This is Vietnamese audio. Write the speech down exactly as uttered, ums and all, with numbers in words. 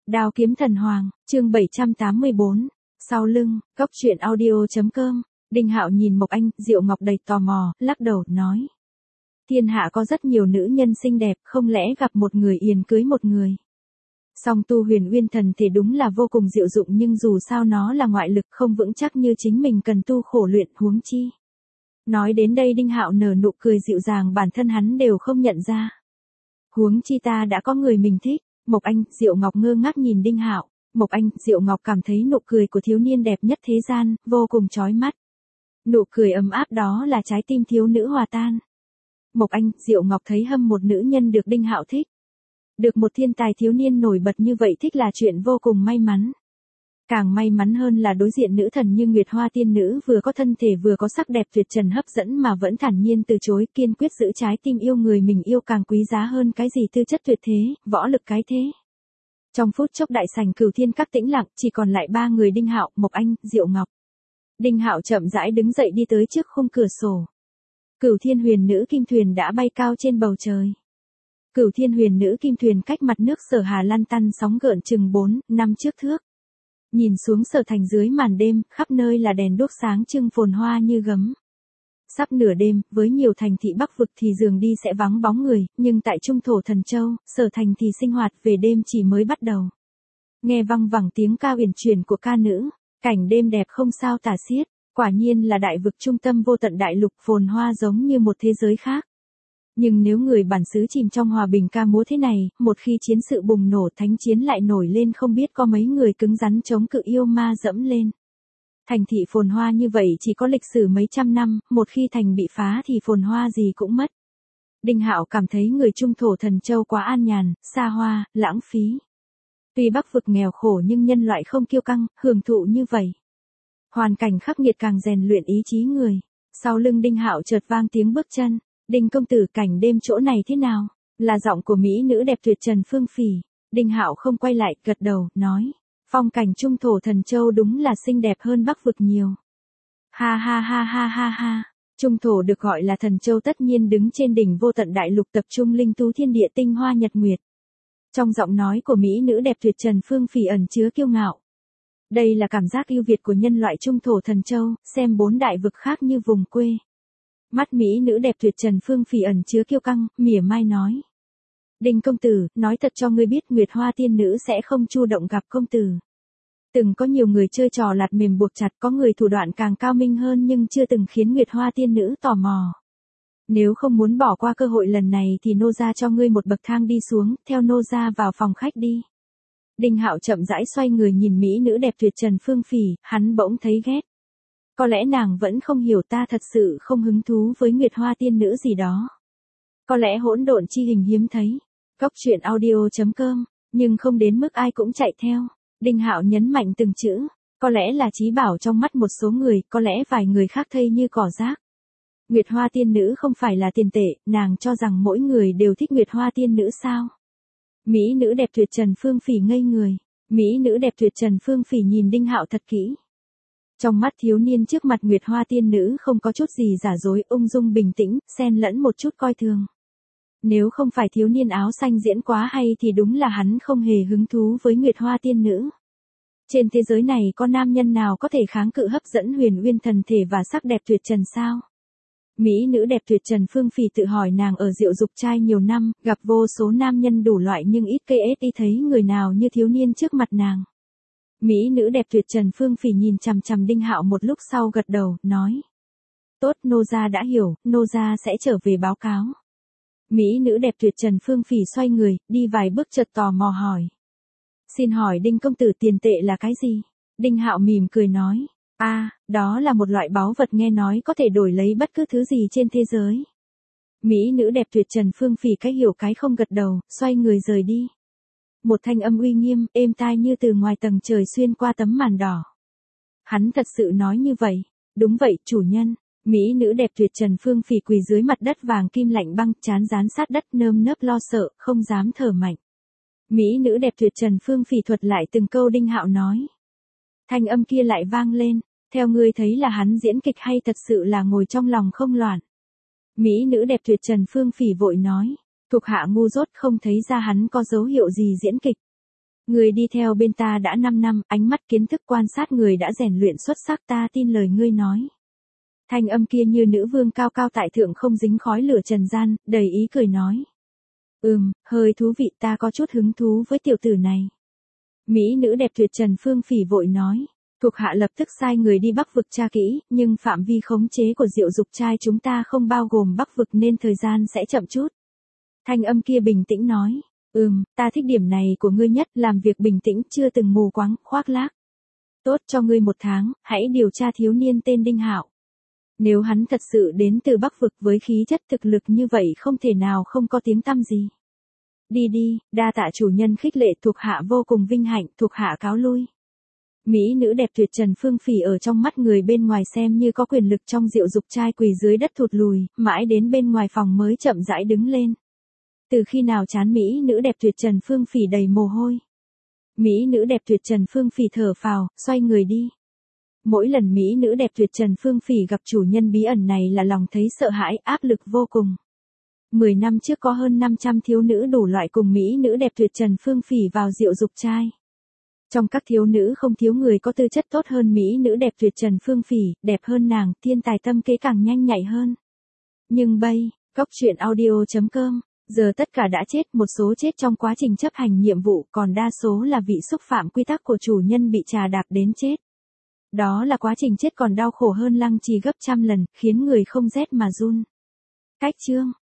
Đao kiếm thần hoàng, chương bảy trăm tám mươi bốn. Sau lưng, góc truyện audio.com. Đinh Hạo nhìn Mộc Anh, Diệu Ngọc đầy tò mò, lắc đầu, nói. Thiên hạ có rất nhiều nữ nhân xinh đẹp, không lẽ gặp một người yền cưới một người. Song tu huyền uyên thần thì đúng là vô cùng diệu dụng, nhưng dù sao nó là ngoại lực, không vững chắc như chính mình cần tu khổ luyện, huống chi. Nói đến đây Đinh Hạo nở nụ cười dịu dàng, bản thân hắn đều không nhận ra. Huống chi ta đã có người mình thích. Mộc Anh, Diệu Ngọc ngơ ngác nhìn Đinh Hạo. Mộc Anh, Diệu Ngọc cảm thấy nụ cười của thiếu niên đẹp nhất thế gian, vô cùng chói mắt. Nụ cười ấm áp đó là trái tim thiếu nữ hòa tan. Mộc Anh, Diệu Ngọc thấy hâm một nữ nhân được Đinh Hạo thích. Được một thiên tài thiếu niên nổi bật như vậy thích là chuyện vô cùng may mắn. Càng may mắn hơn là đối diện nữ thần như Nguyệt Hoa tiên nữ, vừa có thân thể vừa có sắc đẹp tuyệt trần hấp dẫn mà vẫn thản nhiên từ chối, kiên quyết giữ trái tim yêu người mình yêu, càng quý giá hơn cái gì tư chất tuyệt thế, võ lực cái thế. Trong phút chốc đại sảnh Cửu Thiên Các tĩnh lặng, chỉ còn lại ba người Đinh Hạo, Mộc Anh, Diệu Ngọc. Đinh Hạo chậm rãi đứng dậy đi tới trước khung cửa sổ. Cửu Thiên Huyền Nữ Kim Thuyền đã bay cao trên bầu trời. Cửu Thiên Huyền Nữ Kim Thuyền cách mặt nước Sở Hà lăn tăn sóng gợn chừng bốn năm trước thước. Nhìn xuống Sở Thành dưới màn đêm, khắp nơi là đèn đuốc sáng trưng phồn hoa như gấm. Sắp nửa đêm, với nhiều thành thị Bắc vực thì dường đi sẽ vắng bóng người, nhưng tại Trung Thổ Thần Châu, Sở Thành thì sinh hoạt về đêm chỉ mới bắt đầu. Nghe văng vẳng tiếng ca uyển chuyển của ca nữ, cảnh đêm đẹp không sao tả xiết, quả nhiên là đại vực trung tâm vô tận đại lục, phồn hoa giống như một thế giới khác. Nhưng nếu người bản xứ chìm trong hòa bình ca múa thế này, một khi chiến sự bùng nổ, thánh chiến lại nổi lên, không biết có mấy người cứng rắn chống cự yêu ma dẫm lên. Thành thị phồn hoa như vậy chỉ có lịch sử mấy trăm năm, một khi thành bị phá thì phồn hoa gì cũng mất. Đinh Hạo cảm thấy người Trung Thổ Thần Châu quá an nhàn, xa hoa, lãng phí. Tuy Bắc vực nghèo khổ nhưng nhân loại không kiêu căng, hưởng thụ như vậy. Hoàn cảnh khắc nghiệt càng rèn luyện ý chí người. Sau lưng Đinh Hạo chợt vang tiếng bước chân. Đinh công tử, cảnh đêm chỗ này thế nào? Là giọng của mỹ nữ đẹp tuyệt trần Phương Phỉ. Đinh Hạo không quay lại, gật đầu, nói. Phong cảnh Trung Thổ Thần Châu đúng là xinh đẹp hơn Bắc vực nhiều. Ha ha ha ha ha ha. Trung Thổ được gọi là Thần Châu tất nhiên đứng trên đỉnh vô tận đại lục, tập trung linh tú thiên địa tinh hoa nhật nguyệt. Trong giọng nói của mỹ nữ đẹp tuyệt trần Phương Phỉ ẩn chứa kiêu ngạo. Đây là cảm giác ưu việt của nhân loại Trung Thổ Thần Châu, xem bốn đại vực khác như vùng quê. Mắt mỹ nữ đẹp tuyệt trần Phương Phỉ ẩn chứa kiêu căng, mỉa mai nói. Đinh công tử, nói thật cho ngươi biết, Nguyệt Hoa tiên nữ sẽ không chủ động gặp công tử. Từng có nhiều người chơi trò lạt mềm buộc chặt, có người thủ đoạn càng cao minh hơn nhưng chưa từng khiến Nguyệt Hoa tiên nữ tò mò. Nếu không muốn bỏ qua cơ hội lần này thì nô gia cho ngươi một bậc thang đi xuống, theo nô gia vào phòng khách đi. Đinh Hạo chậm rãi xoay người nhìn mỹ nữ đẹp tuyệt trần Phương Phỉ, hắn bỗng thấy ghét. Có lẽ nàng vẫn không hiểu ta thật sự không hứng thú với Nguyệt Hoa tiên nữ gì đó. Có lẽ hỗn độn chi hình hiếm thấy. Góc truyện audio.com, nhưng không đến mức ai cũng chạy theo. Đinh Hạo nhấn mạnh từng chữ. Có lẽ là trí bảo trong mắt một số người, có lẽ vài người khác thây như cỏ rác. Nguyệt Hoa tiên nữ không phải là tiền tệ, nàng cho rằng mỗi người đều thích Nguyệt Hoa tiên nữ sao? Mỹ nữ đẹp tuyệt trần Phương Phỉ ngây người. Mỹ nữ đẹp tuyệt trần Phương Phỉ nhìn Đinh Hạo thật kỹ. Trong mắt thiếu niên trước mặt Nguyệt Hoa tiên nữ không có chút gì giả dối, ung dung bình tĩnh, xen lẫn một chút coi thường. Nếu không phải thiếu niên áo xanh diễn quá hay thì đúng là hắn không hề hứng thú với Nguyệt Hoa tiên nữ. Trên thế giới này có nam nhân nào có thể kháng cự hấp dẫn huyền uyên thần thể và sắc đẹp tuyệt trần sao? Mỹ nữ đẹp tuyệt trần Phương Phỉ tự hỏi, nàng ở Diệu Dục trai nhiều năm, gặp vô số nam nhân đủ loại nhưng ít cây ết đi thấy người nào như thiếu niên trước mặt nàng. Mỹ nữ đẹp tuyệt trần Phương Phỉ nhìn chằm chằm Đinh Hạo một lúc sau gật đầu, nói. Tốt, nô gia đã hiểu, nô gia sẽ trở về báo cáo. Mỹ nữ đẹp tuyệt trần Phương Phỉ xoay người, đi vài bước chợt tò mò hỏi. Xin hỏi Đinh công tử, tiền tệ là cái gì? Đinh Hạo mỉm cười nói. A, à, đó là một loại báu vật nghe nói có thể đổi lấy bất cứ thứ gì trên thế giới. Mỹ nữ đẹp tuyệt trần Phương Phỉ cái hiểu cái không gật đầu, xoay người rời đi. Một thanh âm uy nghiêm, êm tai như từ ngoài tầng trời xuyên qua tấm màn đỏ. Hắn thật sự nói như vậy. Đúng vậy, chủ nhân. Mỹ nữ đẹp tuyệt trần Phương Phỉ quỳ dưới mặt đất vàng kim lạnh băng, trán dán sát đất, nơm nớp lo sợ, không dám thở mạnh. Mỹ nữ đẹp tuyệt trần Phương Phỉ thuật lại từng câu Đinh Hạo nói. Thanh âm kia lại vang lên. Theo ngươi thấy là hắn diễn kịch hay thật sự là ngồi trong lòng không loạn? Mỹ nữ đẹp tuyệt trần Phương Phỉ vội nói. Thuộc hạ ngu dốt không thấy ra hắn có dấu hiệu gì diễn kịch. Người đi theo bên ta đã năm năm, ánh mắt kiến thức quan sát người đã rèn luyện xuất sắc, ta tin lời ngươi nói. Thanh âm kia như nữ vương cao cao tại thượng không dính khói lửa trần gian, đầy ý cười nói. Ừm, hơi thú vị, ta có chút hứng thú với tiểu tử này. Mỹ nữ đẹp tuyệt Trần Phương Phỉ vội nói. Thuộc hạ lập tức sai người đi Bắc vực tra kỹ, nhưng phạm vi khống chế của Diệu Dục trai chúng ta không bao gồm Bắc vực nên thời gian sẽ chậm chút. Thanh âm kia bình tĩnh nói. Ừm, ta thích điểm này của ngươi nhất, làm việc bình tĩnh, chưa từng mù quáng, khoác lác. Tốt, cho ngươi một tháng, hãy điều tra thiếu niên tên Đinh Hạo. Nếu hắn thật sự đến từ Bắc vực với khí chất thực lực như vậy không thể nào không có tiếng tăm gì. Đi đi, đa tạ chủ nhân khích lệ, thuộc hạ vô cùng vinh hạnh, thuộc hạ cáo lui. Mỹ nữ đẹp tuyệt Trần Phương Phỉ ở trong mắt người bên ngoài xem như có quyền lực trong Diệu Dục trai quỳ dưới đất thụt lùi, mãi đến bên ngoài phòng mới chậm rãi đứng lên. Từ khi nào chán Mỹ nữ đẹp tuyệt Trần Phương Phỉ đầy mồ hôi. Mỹ nữ đẹp tuyệt Trần Phương Phỉ thở phào, xoay người đi. Mỗi lần Mỹ nữ đẹp tuyệt Trần Phương Phỉ gặp chủ nhân bí ẩn này là lòng thấy sợ hãi, áp lực vô cùng. Mười năm trước có hơn năm trăm thiếu nữ đủ loại cùng Mỹ nữ đẹp tuyệt Trần Phương Phỉ vào Diệu Dục trai. Trong các thiếu nữ không thiếu người có tư chất tốt hơn Mỹ nữ đẹp tuyệt Trần Phương Phỉ, đẹp hơn nàng, thiên tài tâm kế càng nhanh nhạy hơn. Nhưng bây, cốc truyện audio chấm com, giờ tất cả đã chết, một số chết trong quá trình chấp hành nhiệm vụ, còn đa số là vị xúc phạm quy tắc của chủ nhân bị trà đạp đến chết. Đó là quá trình chết còn đau khổ hơn Lăng Trì gấp trăm lần, khiến người không rét mà run. Cách chương